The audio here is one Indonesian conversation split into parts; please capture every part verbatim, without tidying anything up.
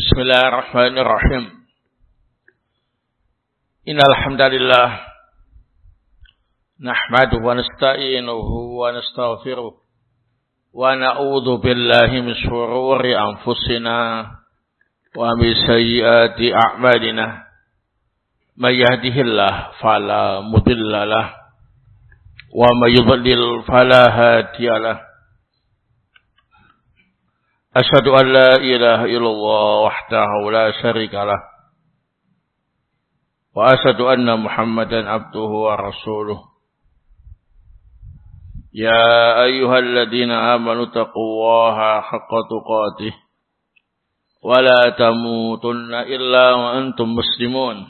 Bismillahirrahmanirrahim. Innal hamdalillah nahmaduhu wa nasta'inuhu wa nastaghfiruh wa na'udzu billahi min shururi anfusina wa min sayyiati a'malina. May yahdihillahu fala mudilla lahu wa may yudlil fala hadiya lahu. Asyhadu an la ilaha illallah wahdahu la syarika lah. Wa asyhadu anna Muhammadan abduhu wa rasuluh. Ya ayyuhalladzina amanu taqullaha haqqa tuqatih wa la tamutunna illa wa antum muslimun.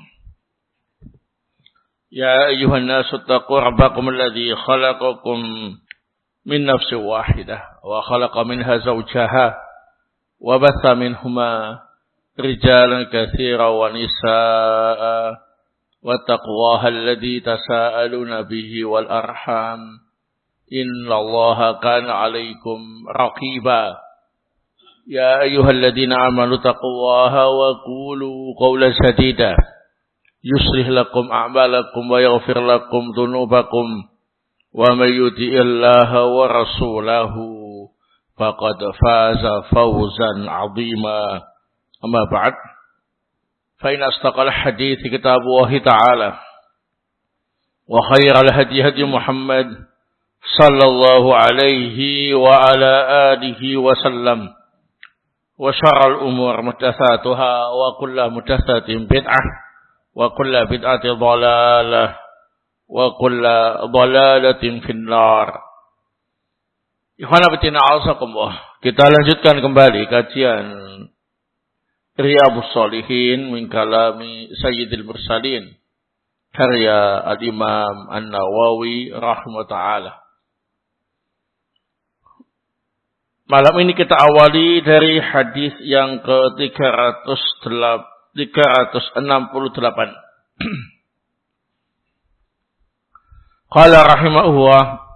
Ya ayyuhan nasu taqu rabbakum alladzi khalaqakum min nafsin wahidah wa khalaqa minha zawjaha وبث منهما رجالا كثيرا ونساء واتقوا الله الذي تساءلون به والأرحام إن الله كان عليكم رقيبا يا أيها الذين آمنوا اتقوا الله وقولوا قولا سديدا يصلح لكم أعمالكم ويغفر لكم ذنوبكم ومن يطع الله ورسوله faqad faza fawzan 'azima. Amma ba'd, fa inna astaqal hadits kitabullah ta'ala wa khairal hadi hadi Muhammad sallallahu alaihi wa ala alihi wa sallam wa syarrul umur muhdatsatuha wa kullu muhdatsatin bid'ah wa kullu bid'atin dhalalah wa kullu dhalalatin finnar. Ikhwanabitina a'azakumullah. Kita lanjutkan kembali kajian Riyadhus Shalihin min kalami Sayyidil Mursalin karya Al-Imam An-Nawawi rahimahullah ta'ala. Malam ini kita awali dari hadis yang ke tiga ratus enam puluh delapan. Qala rahimahullah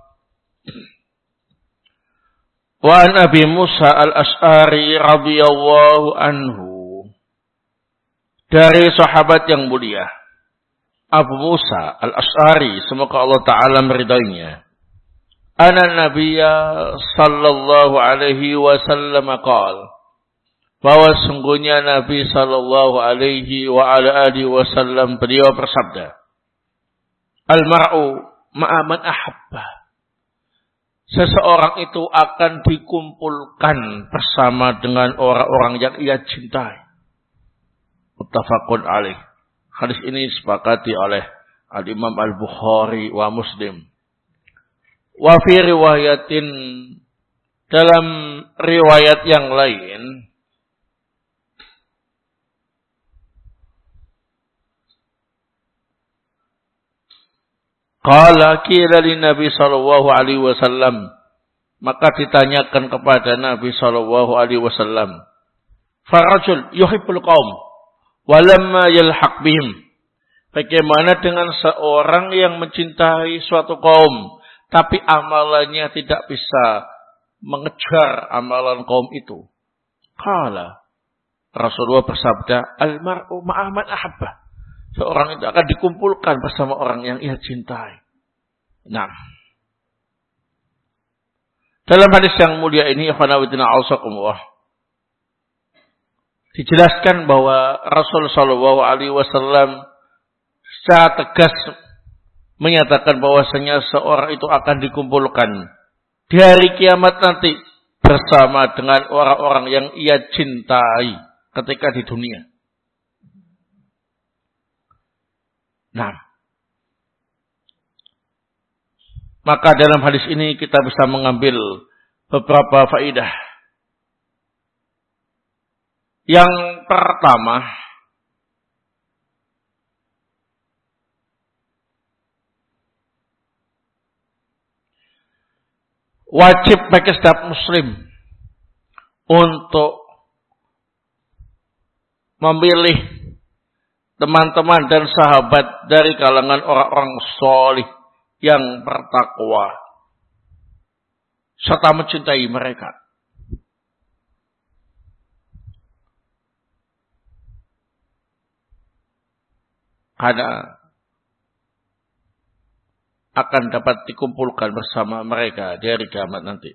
wa an Abi Musa al-Ash'ari radhiyallahu anhu, dari sahabat yang mulia Abu Musa al-Ash'ari, semoga Allah Ta'ala meridainya, anna Nabiyya sallallahu alaihi wasallam qala, bahwa sungguhnya Nabi sallallahu alaihi wa ala alihi wasallam beliau bersabda, al-mar'u ma'a man ahabba, seseorang itu akan dikumpulkan bersama dengan orang-orang yang ia cintai. Muttafaqun alaih. Hadis ini disepakati oleh Al-Imam Al-Bukhari wa Muslim. Wa fi riwayatin, dalam riwayat yang lain, qala qila lin Nabi sallallahu alaihi wasallam, maka ditanyakan kepada Nabi sallallahu alaihi wasallam, farajul yuhibbul qaum walamma yalhaq bihim, bagaimana dengan seorang yang mencintai suatu kaum tapi amalannya tidak bisa mengejar amalan kaum itu? Qala, Rasulullah bersabda, al mar'u ma'a man ahabba, seorang itu akan dikumpulkan bersama orang yang ia cintai. Nah, dalam hadis yang mulia ini, ikhwanawitina a'azakumullah, dijelaskan bahwa Rasul sallallahu alaihi wasallam secara tegas menyatakan bahwasanya seorang itu akan dikumpulkan di hari kiamat nanti bersama dengan orang-orang yang ia cintai ketika di dunia. Nah, maka dalam hadis ini kita bisa mengambil beberapa faedah. Yang pertama, wajib bagi setiap muslim untuk memilih teman-teman dan sahabat dari kalangan orang-orang salih yang bertakwa serta mencintai mereka. karena akan dapat dikumpulkan bersama mereka di hari kiamat nanti.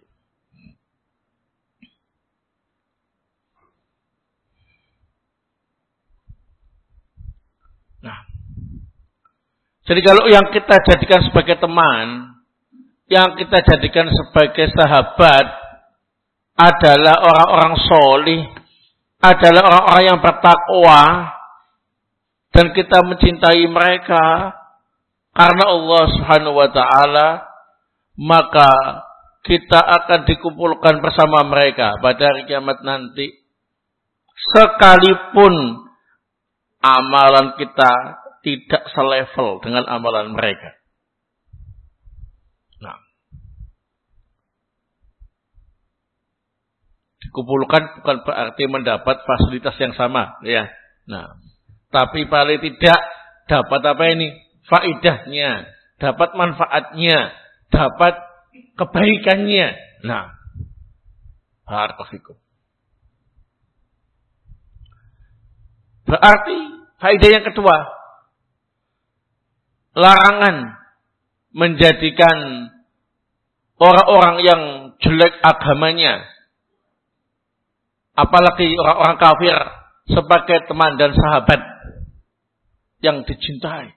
Nah, jadi kalau yang kita jadikan sebagai teman, yang kita jadikan sebagai sahabat adalah orang-orang solih, adalah orang-orang yang bertakwa, dan kita mencintai mereka karena Allah Subhanahu wa taala, maka kita akan dikumpulkan bersama mereka pada hari kiamat nanti. Sekalipun amalan kita tidak selevel dengan amalan mereka. Nah, dikumpulkan bukan berarti mendapat fasilitas yang sama, ya. Nah, tapi paling tidak dapat apa ini? Faidahnya, dapat manfaatnya, dapat kebaikannya. Nah, barakallahu. Berarti faidah yang kedua, larangan menjadikan orang-orang yang jelek agamanya, apalagi orang-orang kafir, sebagai teman dan sahabat yang dicintai.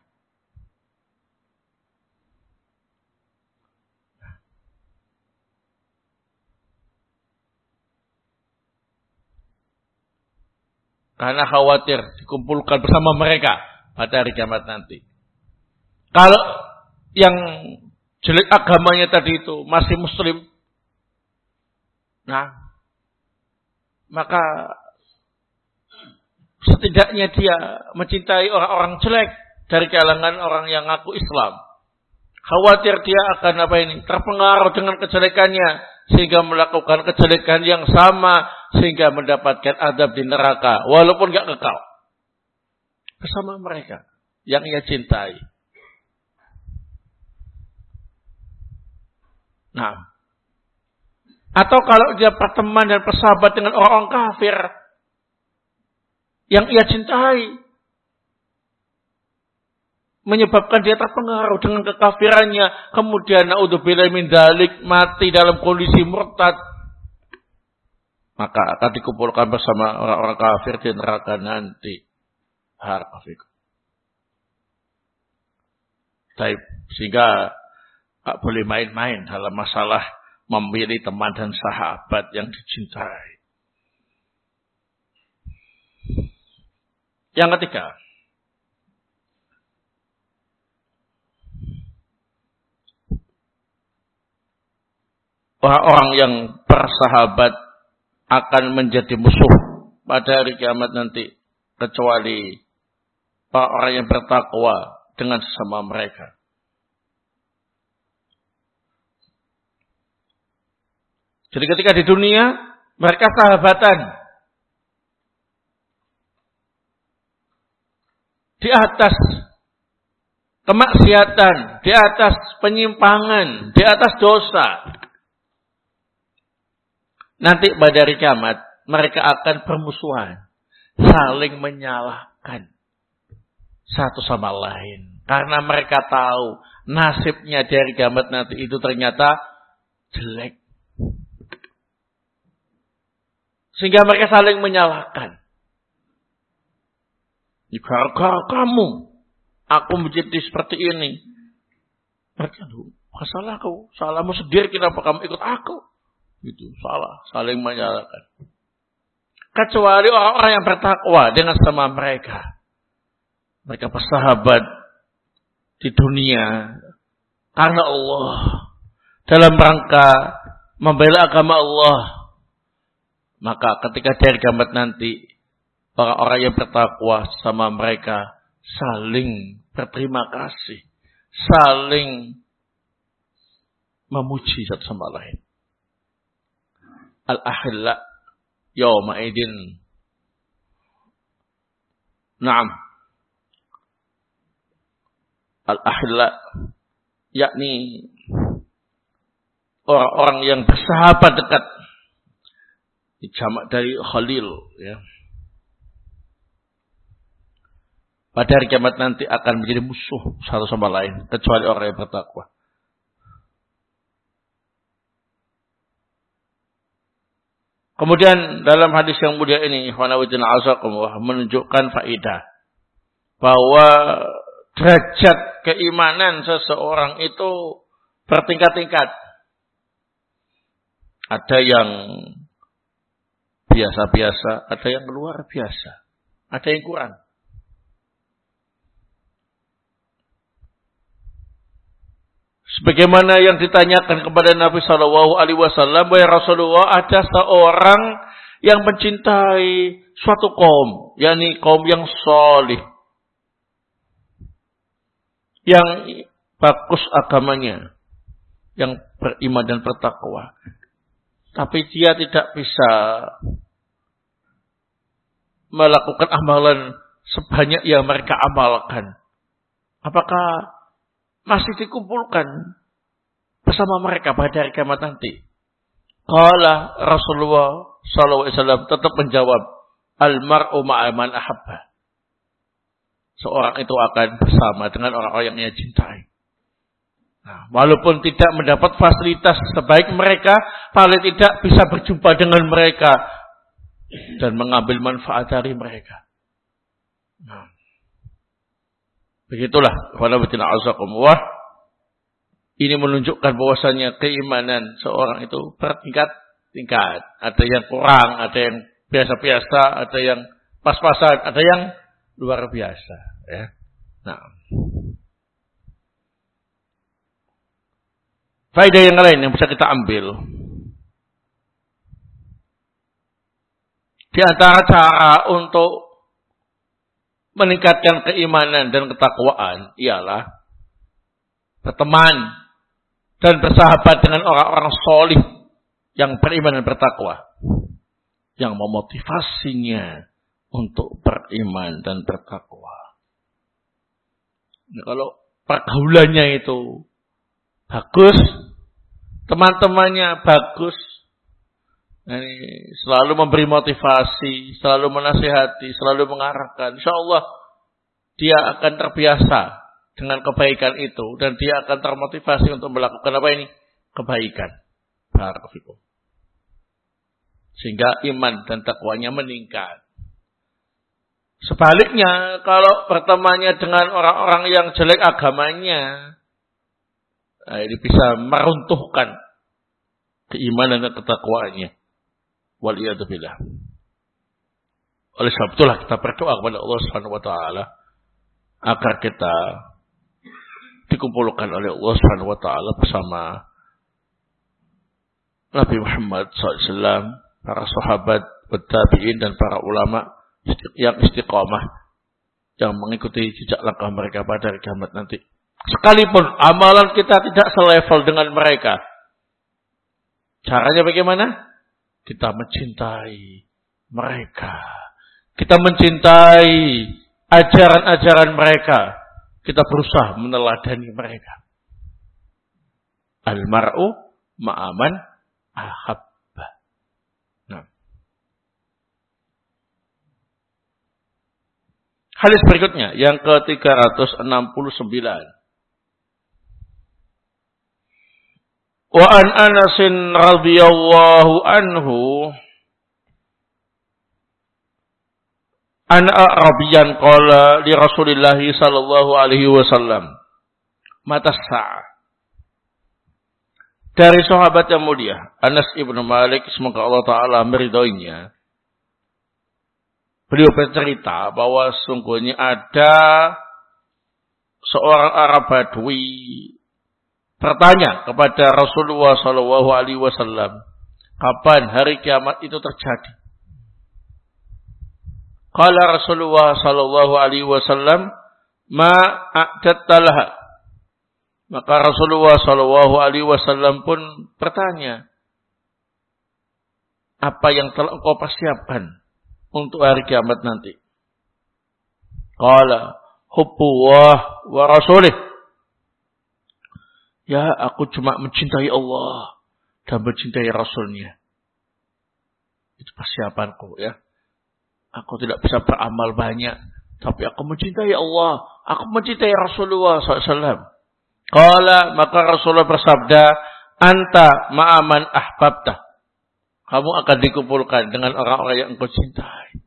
Karena khawatir dikumpulkan bersama mereka pada hari kiamat nanti. Kalau yang jelek agamanya tadi itu masih muslim, nah, maka setidaknya dia mencintai orang-orang jelek dari kalangan orang yang ngaku Islam. Khawatir dia akan apa ini? Terpengaruh dengan kejelekannya, sehingga melakukan kejelekan yang sama, sehingga mendapatkan azab di neraka, walaupun gak kekal bersama mereka yang ia cintai. Nah, atau kalau dia berteman dan bersahabat dengan orang-orang kafir yang ia cintai, menyebabkan dia terpengaruh dengan kekafirannya, kemudian naudzubillahi min dzalik, mati dalam kondisi murtad, maka akan dikumpulkan bersama orang-orang kafir di neraka nanti. Harafik. Baik, sehingga tak boleh main-main dalam masalah memilih teman dan sahabat yang dicintai. Yang ketiga, orang-orang yang bersahabat akan menjadi musuh pada hari kiamat nanti, kecuali orang-orang yang bertakwa dengan sesama mereka. Jadi ketika di dunia mereka sahabatan, di atas kemaksiatan, di atas penyimpangan, di atas dosa. Nanti pada hari kiamat mereka akan bermusuhan, saling menyalahkan satu sama lain, karena mereka tahu nasibnya di hari kiamat nanti itu ternyata jelek, sehingga mereka saling menyalahkan. Gara-gara kamu aku menjadi seperti ini. Mereka tuh, salah kau, salahmu sendiri, kenapa kamu ikut aku? Itu salah, saling menyalahkan. Kecuali orang-orang yang bertakwa dengan sama mereka. Mereka bersahabat di dunia karena Allah, dalam rangka membela agama Allah. Maka ketika di hari kiamat nanti, orang-orang yang bertakwa sama mereka saling berterima kasih, saling memuji satu sama lain. Al-akhilla yawma idin. Naam. Al-akhilla yakni orang-orang yang bersahabat dekat. Jamak dari khalil, ya. pada hari kiamat nanti akan menjadi musuh satu sama lain kecuali orang yang bertakwa. Kemudian dalam hadis yang mulia ini menunjukkan faedah bahwa derajat keimanan seseorang itu bertingkat-tingkat. Ada yang biasa-biasa, ada yang luar biasa, ada yang kurang. Sebagaimana yang ditanyakan kepada Nabi Shallallahu Alaihi Wasallam, bahwa Rasulullah ada seorang yang mencintai suatu kaum, yakni kaum yang solih, yang bagus agamanya, yang beriman dan bertakwa, tapi dia tidak bisa melakukan amalan sebanyak yang mereka amalkan. Apakah masih dikumpulkan bersama mereka pada hari kiamat nanti? Qala Rasulullah sallallahu alaihi wasallam tetap menjawab, al-mar'u ma'a man ahabba. Seorang itu akan bersama dengan orang-orang yang ia cintai. Nah, walaupun tidak mendapat fasilitas sebaik mereka, paling tidak bisa berjumpa dengan mereka dan mengambil manfaat dari mereka. Nah, begitulah, ini menunjukkan bahwasanya keimanan seorang itu bertingkat-tingkat. Ada yang kurang, ada yang biasa-biasa, ada yang pas-pasan, ada yang luar biasa. Ya. Nah, faedah yang lain yang bisa kita ambil di antara cara untuk meningkatkan keimanan dan ketakwaan ialah berteman dan bersahabat dengan orang-orang solih yang beriman dan bertakwa, yang memotivasinya untuk beriman dan bertakwa. Nah, kalau pergaulannya itu bagus, teman-temannya bagus, ini selalu memberi motivasi, selalu menasihati, selalu mengarahkan, insya Allah dia akan terbiasa dengan kebaikan itu dan dia akan termotivasi untuk melakukan apa ini? Kebaikan. Barakallahu. Sehingga iman dan takwanya meningkat. Sebaliknya, kalau bertemannya dengan orang-orang yang jelek agamanya, nah, ini bisa meruntuhkan keimanan dan ketakwaannya. Waliyadzubillah. Oleh sebab itulah kita berdoa kepada Allah Subhanahu wa taala agar kita dikumpulkan oleh Allah Subhanahu wa taala bersama Nabi Muhammad sallallahu alaihi wasallam, para sahabat, tabi'in dan para ulama yang istiqamah yang mengikuti jejak langkah mereka pada hari kiamat nanti. Sekalipun amalan kita tidak selevel dengan mereka, caranya bagaimana? Kita mencintai mereka. Kita mencintai ajaran-ajaran mereka. Kita berusaha meneladani mereka. Al-mar'u ma'aman ahabba. Nah. Hadis berikutnya yang ke tiga ratus enam puluh sembilan. Wa an Anas radhiyallahu anhu an Arabiyan qala li Rasulillah sallallahu alaihi wasallam mata sa'ah. Dari sahabat yang mulia Anas ibnu Malik, semoga Allah taala meridhoinya, beliau bercerita bahwa sungguhnya ada seorang Arab Badui bertanya kepada Rasulullah sallallahu alaihi wasallam, kapan hari kiamat itu terjadi? Qala Rasulullah sallallahu alaihi wasallam, ma a'datta laha. Maka Rasulullah sallallahu alaihi wasallam pun bertanya, apa yang telah engkau persiapkan untuk hari kiamat nanti? Qala hubbullah wa rasulih. Ya, aku cuma mencintai Allah dan mencintai Rasulnya. Itu persiapanku ya. Aku tidak bisa beramal banyak. Tapi aku mencintai Allah. Aku mencintai Rasulullah sallallahu alaihi wasallam. Qala, maka Rasulullah bersabda, anta ma'aman ahbabta. Kamu akan dikumpulkan dengan orang-orang yang engkau cintai.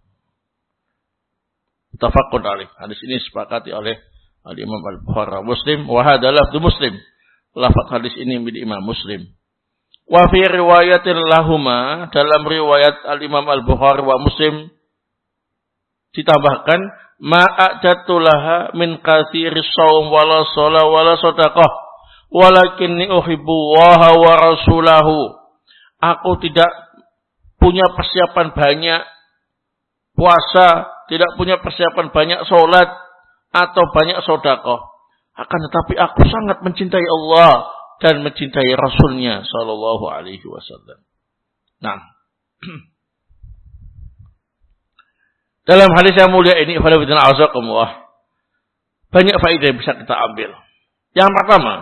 Tafaqun alaih. Hadis ini disepakati oleh Al-Imam Al-Bukhari Muslim. Wa hadha lafdhu Muslim. Lafaz hadis ini milik Imam Muslim. Wa fi riwayatin lahuma, dalam riwayat Al-Imam Al-Bukhari wa Muslim ditambahkan ma'adatu laha min katsiris shaum wala shalah wala shadaqah walakinni uhibbu Allaha wa rasulahu. Aku tidak punya persiapan banyak puasa, tidak punya persiapan banyak sholat atau banyak sedekah. Akan tetapi aku sangat mencintai Allah dan mencintai Rasulnya sallallahu alaihi wasallam. Nah, dalam hadis yang mulia ini, banyak faedah yang bisa kita ambil. Yang pertama,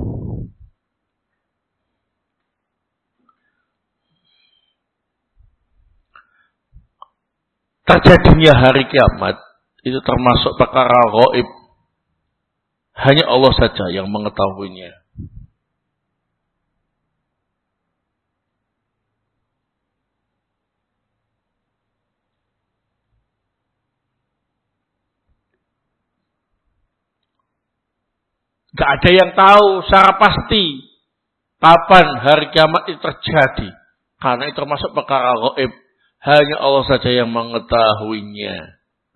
terjadinya hari kiamat itu termasuk perkara gaib. Hanya Allah saja yang mengetahuinya. Gak ada yang tahu secara pasti kapan hari kiamat itu terjadi. Karena itu termasuk perkara gaib. Hanya Allah saja yang mengetahuinya.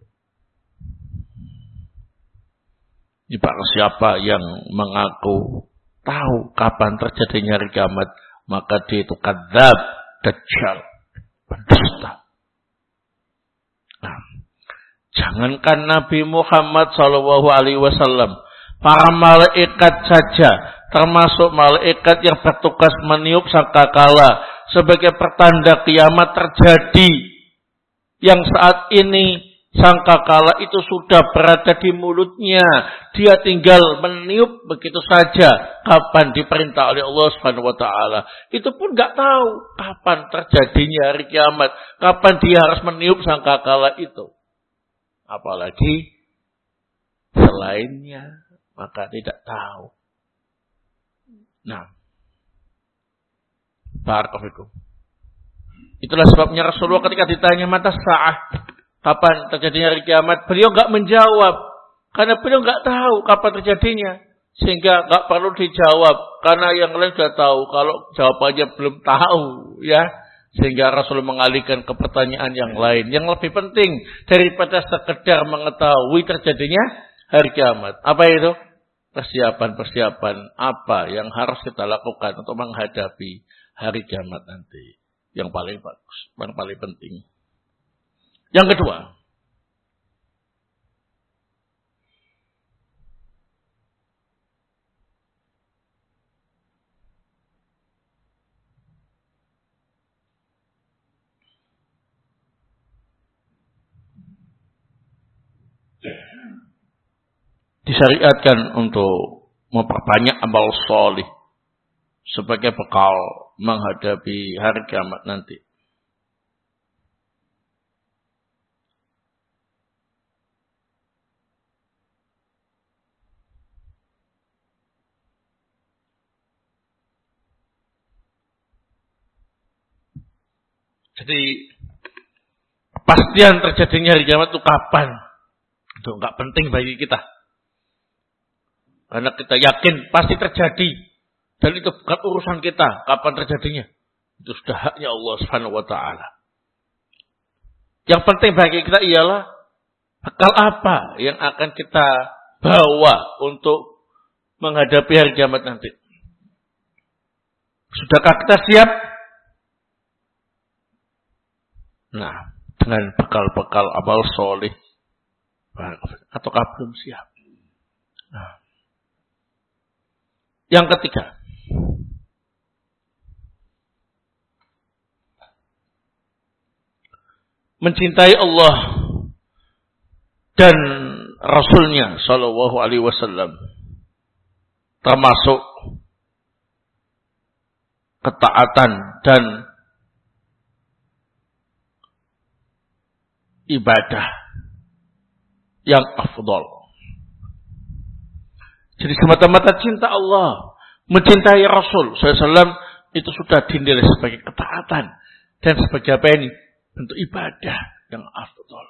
Ini barang siapa yang mengaku tahu kapan terjadinya hari kiamat, maka dia itu kadzab, dajjal, pendusta. Nah, jangankan Nabi Muhammad sallallahu alaihi wasallam, para malaikat saja, termasuk malaikat yang bertugas meniup sangkakala sebagai pertanda kiamat terjadi, yang saat ini sangkakala itu sudah berada di mulutnya, dia tinggal meniup begitu saja kapan diperintah oleh Allah Subhanahu wa taala. Itu pun enggak tahu kapan terjadinya hari kiamat, kapan dia harus meniup sangkakala itu. Apalagi selainnya, maka tidak tahu. Nah, barakallahu. Itulah sebabnya Rasulullah ketika ditanya mata sa'ah, kapan terjadinya hari kiamat, beliau enggak menjawab karena beliau enggak tahu kapan terjadinya, sehingga enggak perlu dijawab karena yang lain sudah tahu. Kalau jawabannya belum tahu, ya, sehingga Rasul mengalihkan ke pertanyaan yang lain yang lebih penting daripada sekedar mengetahui terjadinya hari kiamat. Apa itu? Persiapan-persiapan apa yang harus kita lakukan untuk menghadapi hari kiamat nanti. Yang paling bagus, yang paling penting. Yang kedua, disyariatkan untuk memperbanyak amal solih sebagai bekal menghadapi hari kiamat nanti. Jadi kepastian terjadinya hari kiamat itu kapan? Itu enggak penting bagi kita. Karena kita yakin pasti terjadi. Dan itu bukan urusan kita kapan terjadinya. Itu sudah haknya Allah Subhanahu wa taala. Yang penting bagi kita ialah bekal apa yang akan kita bawa untuk menghadapi hari kiamat nanti. Sudahkah kita siap? Nah, dengan bekal-bekal amal soleh. Ataukah belum siap? Nah. Yang ketiga, mencintai Allah dan Rasulnya Shallallahu Alaihi Wasallam, termasuk ketaatan dan ibadah yang afdal. Jadi semata-mata cinta Allah, mencintai Rasul sallallahu alaihi wasallam itu sudah dinilai sebagai ketaatan dan sebagai apa ini? Bentuk ibadah yang afdal.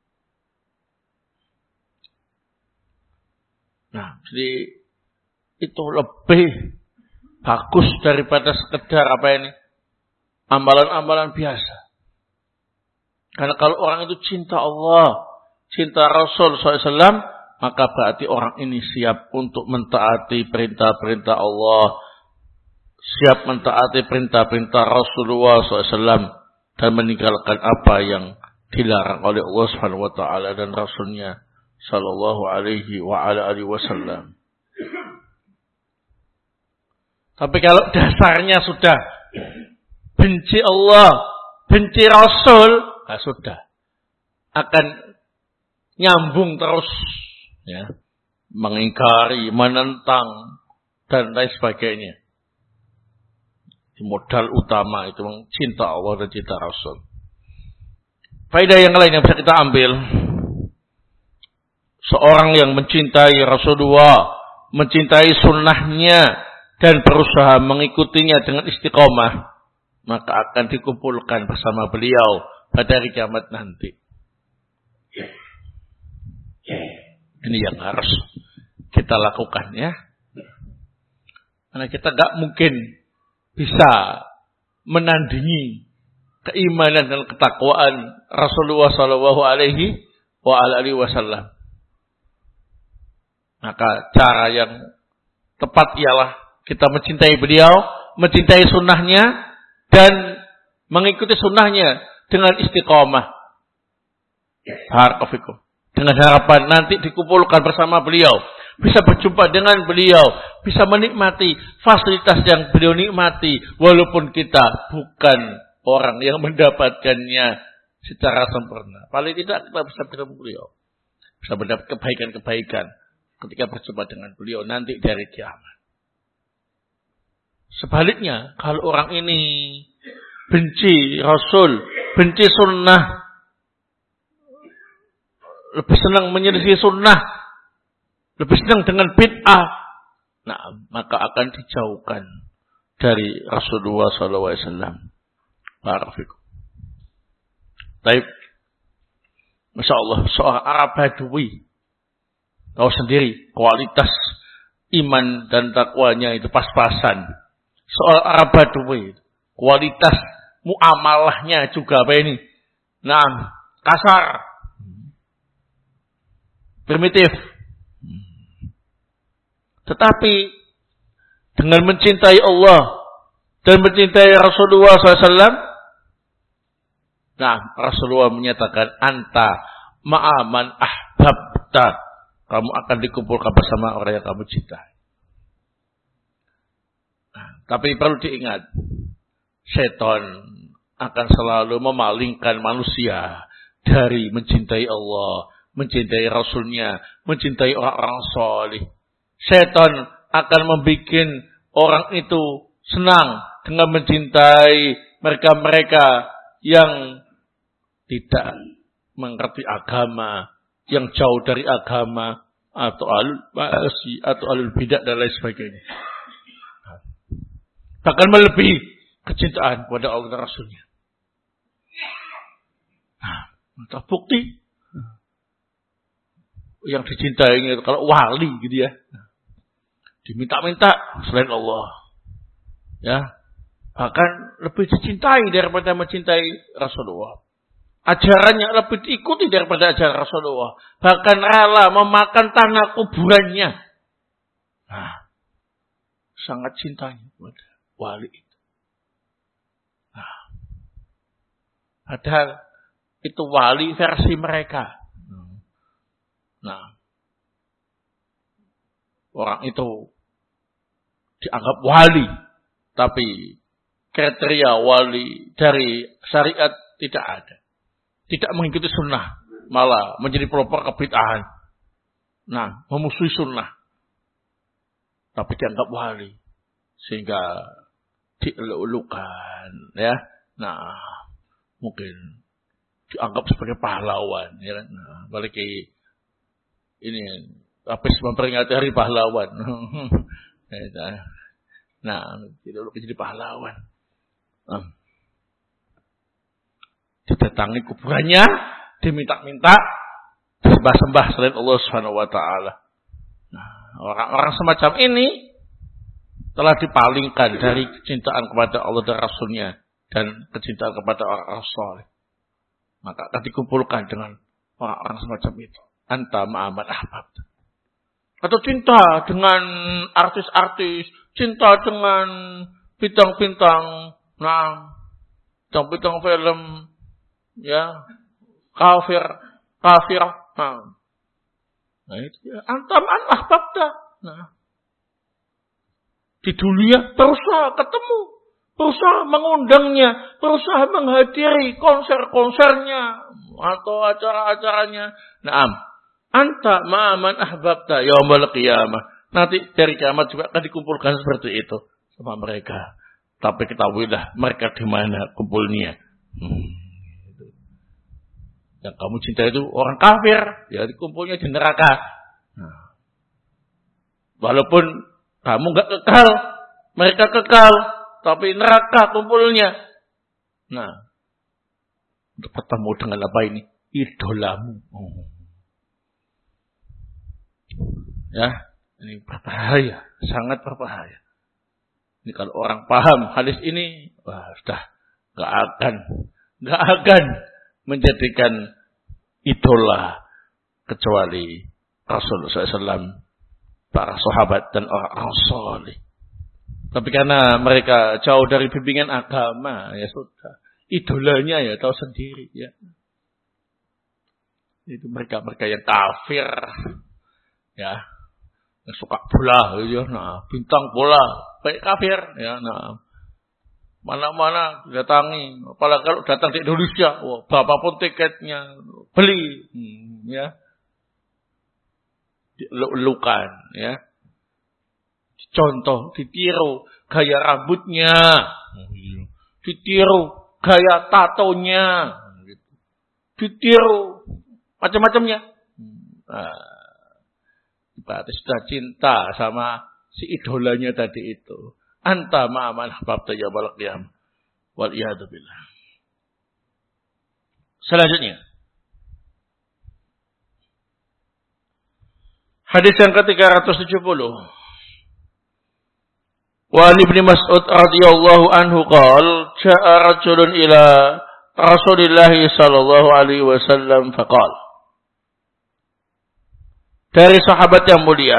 Nah, jadi itu lebih bagus daripada sekedar apa ini? Amalan-amalan biasa. Karena kalau orang itu cinta Allah, cinta Rasul sallallahu alaihi wasallam, maka berarti orang ini siap untuk mentaati perintah-perintah Allah, siap mentaati perintah-perintah Rasulullah sallallahu alaihi wasallam, dan meninggalkan apa yang dilarang oleh Allah Subhanahu wa taala dan Rasulnya sallallahu alaihi wa ala alihi wasallam. Tapi kalau dasarnya sudah benci Allah, benci Rasul, nah sudah akan nyambung terus, ya, mengingkari, menentang dan lain sebagainya. Modal utama itu cinta Allah dan cinta Rasul. Faedah yang lain yang bisa kita ambil, seorang yang mencintai Rasulullah, mencintai sunnahnya dan berusaha mengikutinya dengan istiqomah, maka akan dikumpulkan bersama beliau pada hari kiamat nanti. Ini yang harus kita lakukan, ya. Karena kita gak mungkin bisa menandingi keimanan dan ketakwaan Rasulullah Shallallahu Alaihi Wasallam. Maka cara yang tepat ialah kita mencintai beliau, mencintai sunnahnya, dan mengikuti sunnahnya dengan istiqomah. Barakallahu. Dengan harapan nanti dikumpulkan bersama beliau, bisa berjumpa dengan beliau, bisa menikmati fasilitas yang beliau nikmati, walaupun kita bukan orang yang mendapatkannya secara sempurna. Paling tidak kita bisa bertemu beliau, bisa mendapat kebaikan-kebaikan ketika berjumpa dengan beliau nanti dari kiamat. Sebaliknya, kalau orang ini benci Rasul, benci sunnah, lebih senang menyelisih sunnah, lebih senang dengan bid'ah, nah maka akan dijauhkan dari Rasulullah Sallallahu Alaihi Wasallam. Barakallahu. Baik, masya Allah, seorang Arab Badui, tahu sendiri kualitas iman dan takwanya itu pas-pasan. Seorang Arab Badui, kualitas muamalahnya juga apa ini? Nah, kasar, primitif. Tetapi dengan mencintai Allah dan mencintai Rasulullah shallallahu alaihi wasallam, nah Rasulullah menyatakan anta ma'aman ahbabta, kamu akan dikumpulkan bersama orang yang kamu cintai. Nah, tapi perlu diingat, setan akan selalu memalingkan manusia dari mencintai Allah, mencintai Rasulnya, mencintai orang-orang saleh. Setan akan membuat orang itu senang dengan mencintai mereka-mereka yang tidak mengerti agama, yang jauh dari agama, atau al-ba'asi, atau al-bidah dan lain sebagainya. Bahkan melebihi kecintaan kepada Allah dan Rasulnya. Nah, bukti yang dicintainya itu kalau wali gitu ya, diminta-minta selain Allah, ya, bahkan lebih dicintai daripada mencintai Rasulullah. Ajarannya lebih diikuti daripada ajaran Rasulullah, bahkan rela memakan tanah kuburannya. Nah, sangat cintanya kepada wali itu. Nah, padahal itu wali versi mereka. Nah, orang itu dianggap wali, tapi kriteria wali dari syariat tidak ada. Tidak mengikuti sunnah, malah menjadi pelopor kebid'ahan. Nah, memusuhi sunnah, tapi dianggap wali, sehingga dielulukan, ya. Nah, mungkin dianggap sebagai pahlawan, ya. Nah, balik ini habis memperingati hari pahlawan. Nah, tidak perlu jadi pahlawan. Didatangi kuburannya, diminta-minta, disembah-sembah selain Allah Subhanahu wa taala. Nah, orang-orang semacam ini telah dipalingkan dari kecintaan kepada Allah dan Rasul-Nya dan kecintaan kepada orang-orang saleh. Maka akan dikumpulkan dengan orang-orang semacam itu. Anta ma'aman ahbab. Atau cinta dengan artis-artis, cinta dengan bintang-bintang, nah, bintang-bintang film, ya, kafir, kafir, nah, nah itu ya, anta ma'aman ahbab. Nah, di dunia berusaha ketemu, berusaha mengundangnya, berusaha menghadiri konser-konsernya atau acara-acaranya. Naam, anta ma'aman ahbabta yaumul qiyamah. Nanti dari kiamat juga akan dikumpulkan seperti itu sama mereka. Tapi ketahuilah mereka di mana kumpulnya. Hmm. Yang kamu cinta itu orang kafir, ya dikumpulnya di neraka. Nah. Walaupun kamu enggak kekal, mereka kekal, tapi neraka kumpulnya. Nah, untuk bertemu dengan apa ini? Idolamu. Oh. Ya, ini berbahaya, sangat berbahaya. Ini kalau orang paham hadis ini, wah sudah enggak akan, enggak akan menjadikan idola kecuali Rasulullah shallallahu alaihi wasallam, para sahabat dan orang-orang saleh. Tapi karena mereka jauh dari bimbingan agama, ya sudah. Idolanya ya tahu sendiri ya. Itu mereka-mereka yang kafir. Ya. Yang suka bola ya, nah, bintang bola, baik kafir ya, nah. Mana-mana datangi, apalagi kalau datang di Indonesia, wah, berapapun tiketnya beli, hmm, ya. Lukan ya. Contoh, ditiru gaya rambutnya, ditiru gaya tatonya, ditiru macam-macamnya. Nah, berarti sudah cinta sama si idolanya tadi itu. Anta ma'aman ahbabta yaumul qiyamah. Wal iyadu billah. Selanjutnya, hadis yang ke tiga ratus tujuh puluh. Wa Ibnu Mas'ud radhiyallahu anhu qala ja'a rajulun ila Rasulillah sallallahu alaihi wasallam faqala. Dari sahabat yang mulia,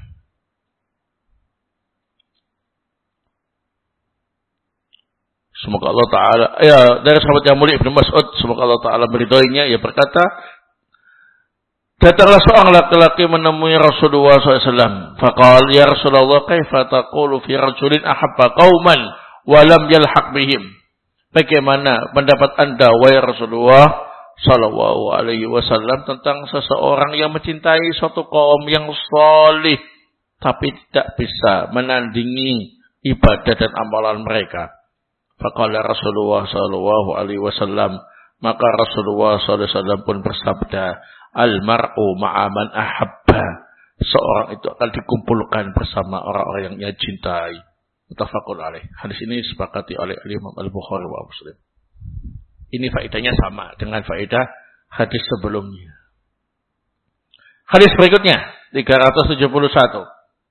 semoga Allah Ta'ala, ya dari sahabat yang mulia Ibnu Mas'ud, semoga Allah Ta'ala meridhoinya, ia berkata, datanglah seorang laki-laki menemui Rasulullah shallallahu alaihi wasallam. Faqal, ya Rasulullah, kaifa taqulu fi rajulin ahabba qauman wa lam yalhaq bihim. Bagaimana pendapat anda, wahai Rasulullah sallallahu alaihi wasallam, tentang seseorang yang mencintai suatu kaum yang salih, tapi tidak bisa menandingi ibadah dan amalan mereka. Faqala Rasulullah sallallahu alaihi wasallam, maka Rasulullah sallallahu alaihi wasallam pun bersabda, al-mar'u ma'aman ahabba. Seorang itu akan dikumpulkan bersama orang-orang yang ia cintai. Muttafaqun alaih. Hadis ini disepakati oleh Imam Al-Bukhari wa Muslim. Ini faedahnya sama dengan faedah hadis sebelumnya. Hadis berikutnya tiga ratus tujuh puluh satu.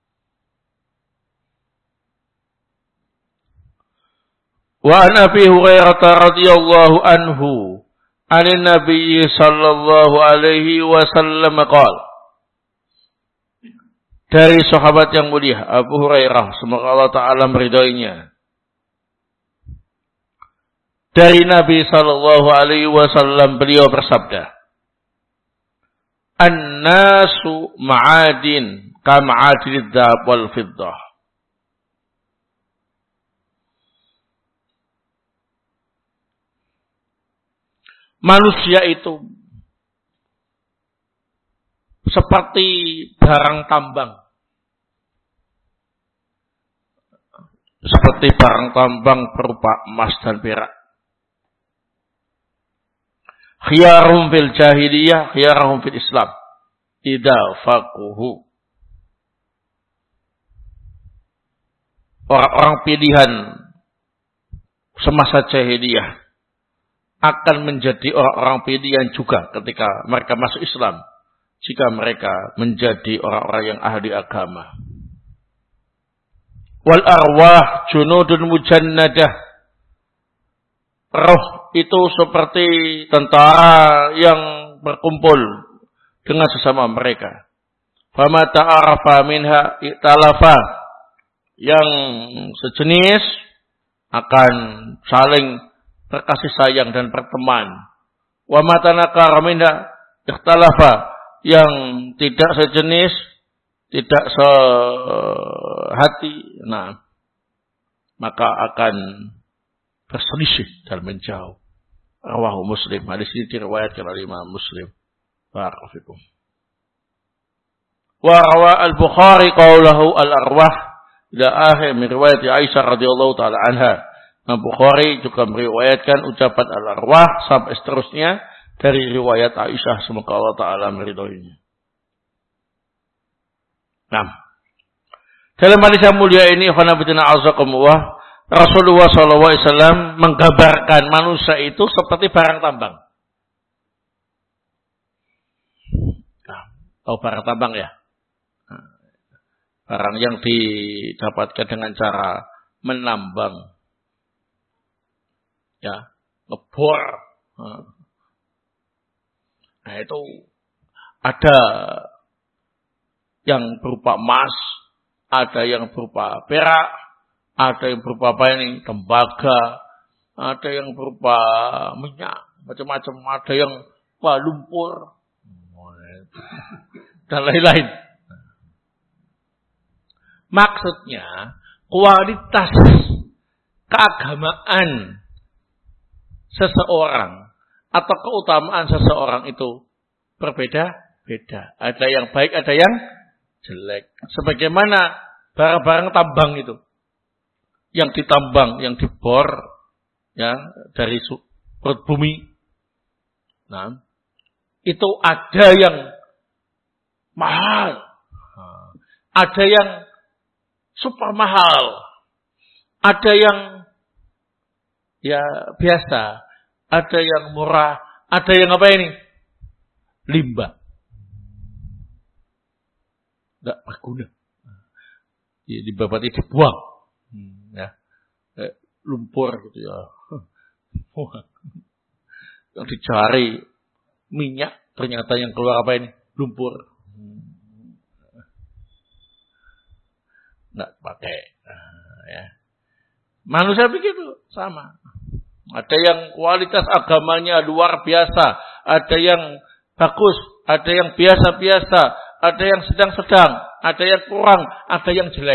Wa an Abi Hurairah radhiyallahu anhu an Nabi sallallahu alaihi wasallam qala. Dari sahabat yang mulia Abu Hurairah, semoga Allah Ta'ala meridhoinya, dari Nabi sallallahu alaihi wasallam, beliau bersabda, An-nasu ma'adin kama'adil dhahab wal fiddah. Manusia itu seperti barang tambang. Seperti barang tambang berupa emas dan perak. Khiyaruhum fil jahiliyah, khiyaruhum fil Islam. idza faquhu. Orang-orang pilihan semasa jahiliyah akan menjadi orang-orang pilihan juga ketika mereka masuk Islam, jika mereka menjadi orang-orang yang ahli agama. Wal arwah junudun mujannadah. Roh itu seperti tentara yang berkumpul dengan sesama mereka. Fama ta'arafa minha i'talafa. Yang sejenis akan saling berkasih sayang dan berteman. Wa ma tanakara minha ikhtalafa. Yang tidak sejenis, tidak sehati, nah, maka akan berselisih dan menjauh. Rawahu Muslim. Hadis ini diriwayatkan oleh Imam Muslim. Barakallahu. Wa rawa al-Bukhari qaulahu al-arwah ila akhir min riwayat Aisyah radhiyallahu taala anha. Imam Bukhari juga meriwayatkan ucapan al-arwah sampai seterusnya dari riwayat Aisyah, semoga Allah taala meridhoinya. Nah, dalam hadis yang mulia ini khanabitina azakumullah, Rasulullah sallallahu alaihi wasallam menggambarkan manusia itu seperti barang tambang. Nah, tahu barang tambang ya? Barang yang didapatkan dengan cara menambang, ya, ngebor. Nah itu ada yang berupa emas, ada yang berupa perak, ada yang berupa apa ini, tembaga, ada yang berupa minyak, macam-macam, ada yang wah, lumpur, dan lain-lain. Maksudnya, kualitas keagamaan seseorang atau keutamaan seseorang itu berbeda-beda. Ada yang baik, ada yang jelek. Sebagaimana barang-barang tambang itu. Yang ditambang, yang dibor, ya, dari perut bumi. Nah, itu ada yang mahal. Ada yang super mahal, ada yang ya biasa, ada yang murah, ada yang apa ini? Limbah. Tidak berguna. Ya, limbah berarti dibuang. Hmm, ya. Eh, lumpur gitu ya. Yang dicari minyak, ternyata yang keluar apa ini? Lumpur. Nggak pakai, nah, ya. Manusia begitu sama. Ada yang kualitas agamanya luar biasa, ada yang bagus, ada yang biasa-biasa, ada yang sedang-sedang, ada yang kurang, ada yang jelek.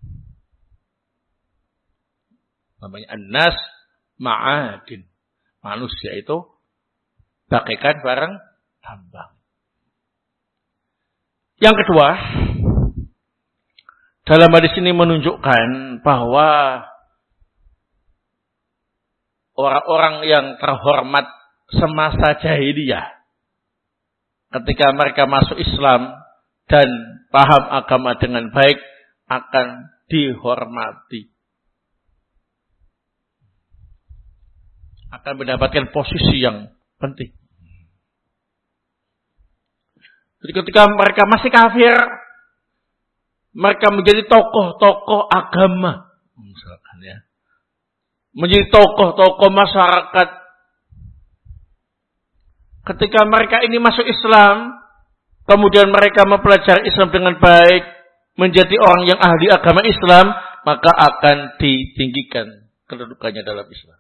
Namanya an-nas ma'adin. Manusia itu bagaikan barang tambang. Yang kedua, dalam hadis ini menunjukkan bahwa orang-orang yang terhormat semasa jahiliyah, ketika mereka masuk Islam dan paham agama dengan baik, akan dihormati. Akan mendapatkan posisi yang penting. Jadi ketika mereka masih kafir, mereka menjadi tokoh-tokoh agama, misalkan ya, menjadi tokoh-tokoh masyarakat. Ketika mereka ini masuk Islam, kemudian mereka mempelajari Islam dengan baik, menjadi orang yang ahli agama Islam, maka akan ditinggikan kedudukannya dalam Islam.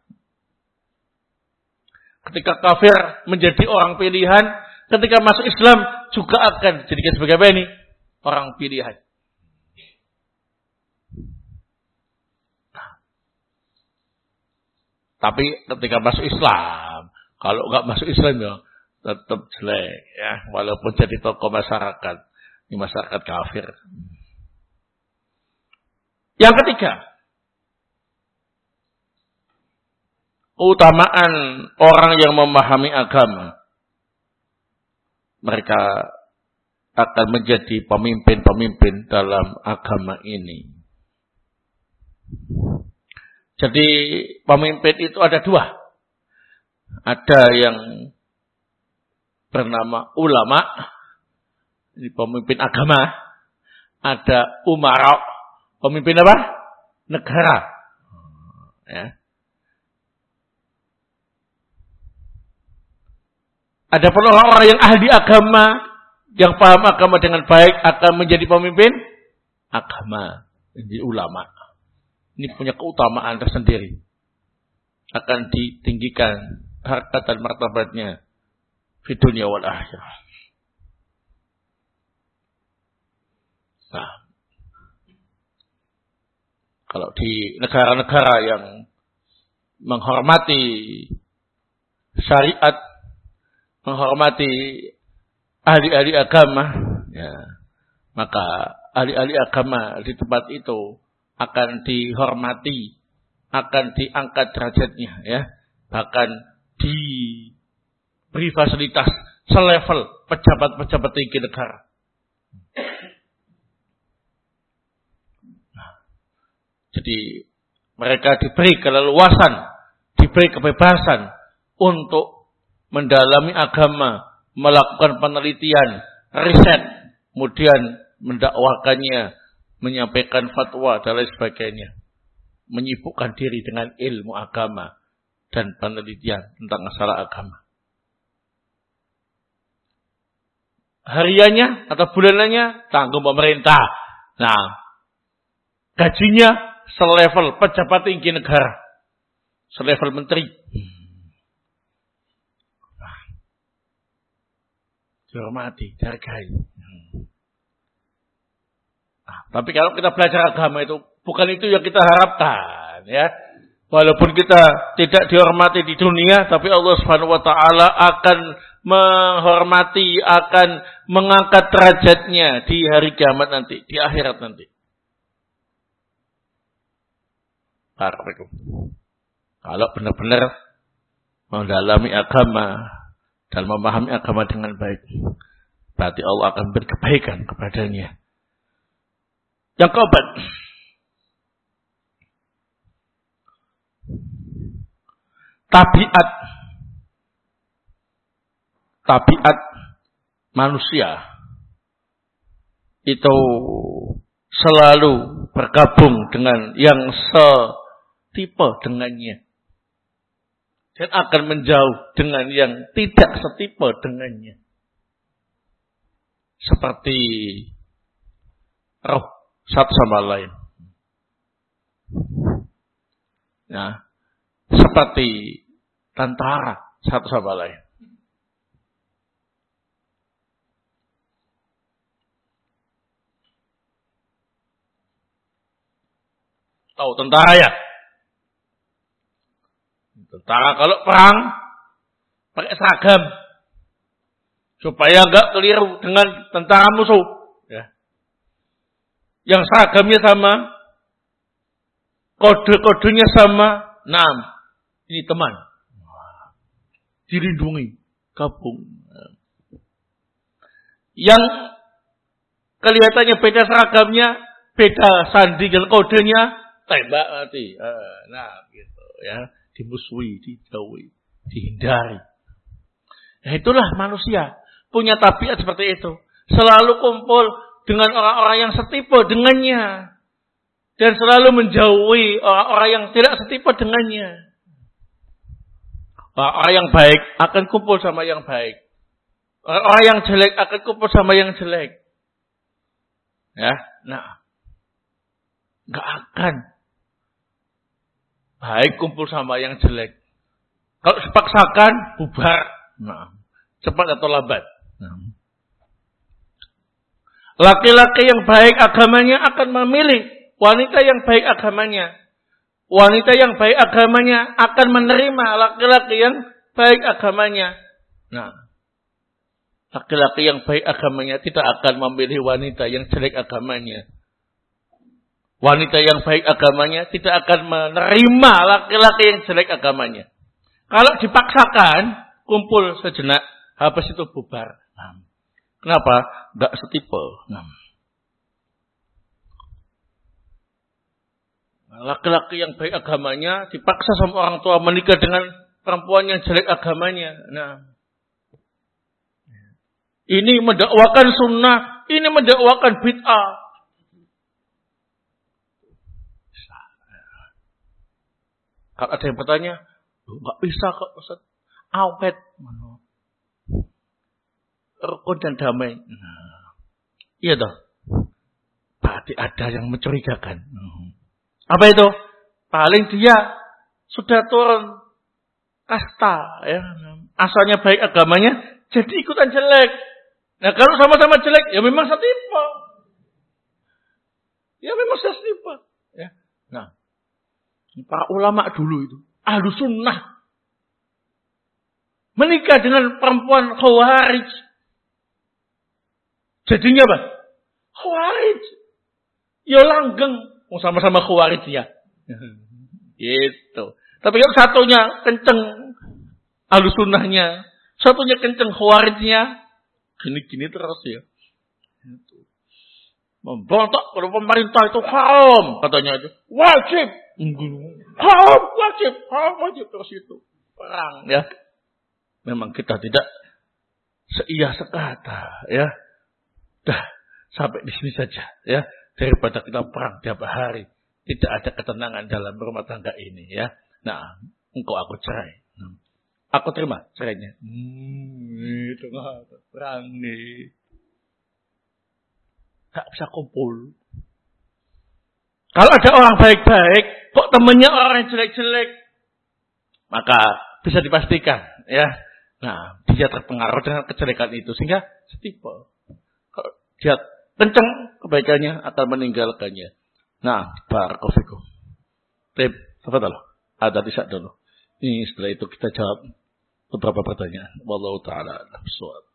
Ketika kafir menjadi orang pilihan, ketika masuk Islam juga akan dijadikan sebagai apa ini? Orang pilihan. Tapi ketika masuk Islam, kalau nggak masuk Islam ya tetap jelek ya, walaupun jadi tokoh masyarakat, di masyarakat kafir. Yang ketiga, keutamaan orang yang memahami agama. Mereka akan menjadi pemimpin-pemimpin dalam agama ini. Jadi pemimpin itu ada dua. Ada yang bernama ulama, ini pemimpin agama. Ada umara, pemimpin apa? Negara. Ya. Ada pun orang-orang yang ahli agama, yang paham agama dengan baik akan menjadi pemimpin agama, menjadi ulama. Ini punya keutamaan tersendiri. Akan ditinggikan harkat dan martabatnya di dunia wal akhirah. Nah, kalau di negara-negara yang menghormati syariat, menghormati ahli-ahli agama, ya, maka ahli-ahli agama di tempat itu akan dihormati, akan diangkat derajatnya, ya, bahkan diberi fasilitas selevel pejabat-pejabat tinggi negara. Nah, jadi mereka diberi keleluasan, diberi kebebasan untuk mendalami agama, melakukan penelitian, riset, kemudian mendakwakannya, menyampaikan fatwa dan lain sebagainya, menyibukkan diri dengan ilmu agama dan penelitian tentang masalah agama. Hariannya atau bulanannya tanggung pemerintah. Nah, gajinya selevel pejabat tinggi negara, selevel menteri. Nah, dihormati, dihargai. Nah, tapi kalau kita belajar agama itu bukan itu yang kita harapkan, ya. Walaupun kita tidak dihormati di dunia, tapi Allah Subhanahu wa taala akan menghormati, akan mengangkat derajatnya di hari kiamat nanti, di akhirat nanti. Barakallahu. Kalau benar-benar mendalami agama dan memahami agama dengan baik, berarti Allah akan beri kebaikan kepadanya. Yang keempat, tabiat tabiat manusia itu selalu bergabung dengan yang setipe dengannya dan akan menjauh dengan yang tidak setipe dengannya, seperti roh satu sama lain. Nah, seperti tentara satu sama lain. Tahu tentara ya? Tentara kalau perang pakai seragam supaya enggak keliru dengan tentara musuh. Ya. Yang seragamnya sama, kode-kodenya sama, enam. Ini teman. Dilindungi, gabung. Yang kelihatannya beda seragamnya, beda sandi dan kodenya, tembak mati. Nah, gitu ya, dimusuhi, dijauhi, dihindari. Nah, itulah manusia punya tabiat seperti itu. Selalu kumpul dengan orang-orang yang setipe dengannya dan selalu menjauhi orang-orang yang tidak setipe dengannya. Orang yang baik akan kumpul sama yang baik. Orang yang jelek akan kumpul sama yang jelek. Ya, nah, nggak akan baik kumpul sama yang jelek. Kalau dipaksakan bubar, nah, cepat atau lambat. Nah. Laki-laki yang baik agamanya akan memilih wanita yang baik agamanya. Wanita yang baik agamanya akan menerima laki-laki yang baik agamanya. Nah, laki-laki yang baik agamanya tidak akan memilih wanita yang jelek agamanya. Wanita yang baik agamanya tidak akan menerima laki-laki yang jelek agamanya. Kalau dipaksakan, kumpul sejenak, habis itu bubar. Nah, Kenapa? Enggak setipe. Nah. Laki-laki yang baik agamanya dipaksa sama orang tua menikah dengan perempuan yang jelek agamanya. Nah, ini mendakwakan sunnah, ini mendakwakan bid'ah. Kalau ada yang bertanya, enggak bisa kok Ustaz. Awet. Rukun dan damai. Nah, iya toh. Berarti ada yang mencurigakan. Apa itu? Paling dia sudah turun kasta, ya. Asalnya baik agamanya, jadi ikutan jelek. Nah, kalau sama-sama jelek, ya memang setipe. Ya memang setipe. Ya. Nah, para ulama dulu itu, ahlu sunnah, menikah dengan perempuan khawarij. Jadinya apa? Khawarij. Ya langgeng. Oh, sama-sama khawarij ya. Gitu. Tapi kalau satunya kenceng ahlu sunnahnya, satunya kenceng khawarijnya, gini-gini terus ya. Membontak kalau pemerintah itu haram, katanya itu. Wajib. Haram, wajib. Haram, wajib. Terus itu. Perang, ya. Memang kita tidak seiyah sekata, ya. Dah, sampai di sini saja, ya. Daripada kita perang tiap hari. Tidak ada ketenangan dalam rumah tangga ini, ya. Nah, engkau aku cerai. Aku terima cerainya. Hmm, itu nggak perang nih. Gak bisa kumpul. Kalau ada orang baik-baik, kok temennya orang yang jelek-jelek, maka bisa dipastikan, ya. Nah, dia terpengaruh dengan kejelekan itu, sehingga setipe. Kalau dia kencang kebaikannya akan meninggalkannya. Nah, barakallahu fikum. Tip, tafadhal. Ada di dulu. Ini setelah itu kita jawab beberapa pertanyaan. Wallahu taala a'lam.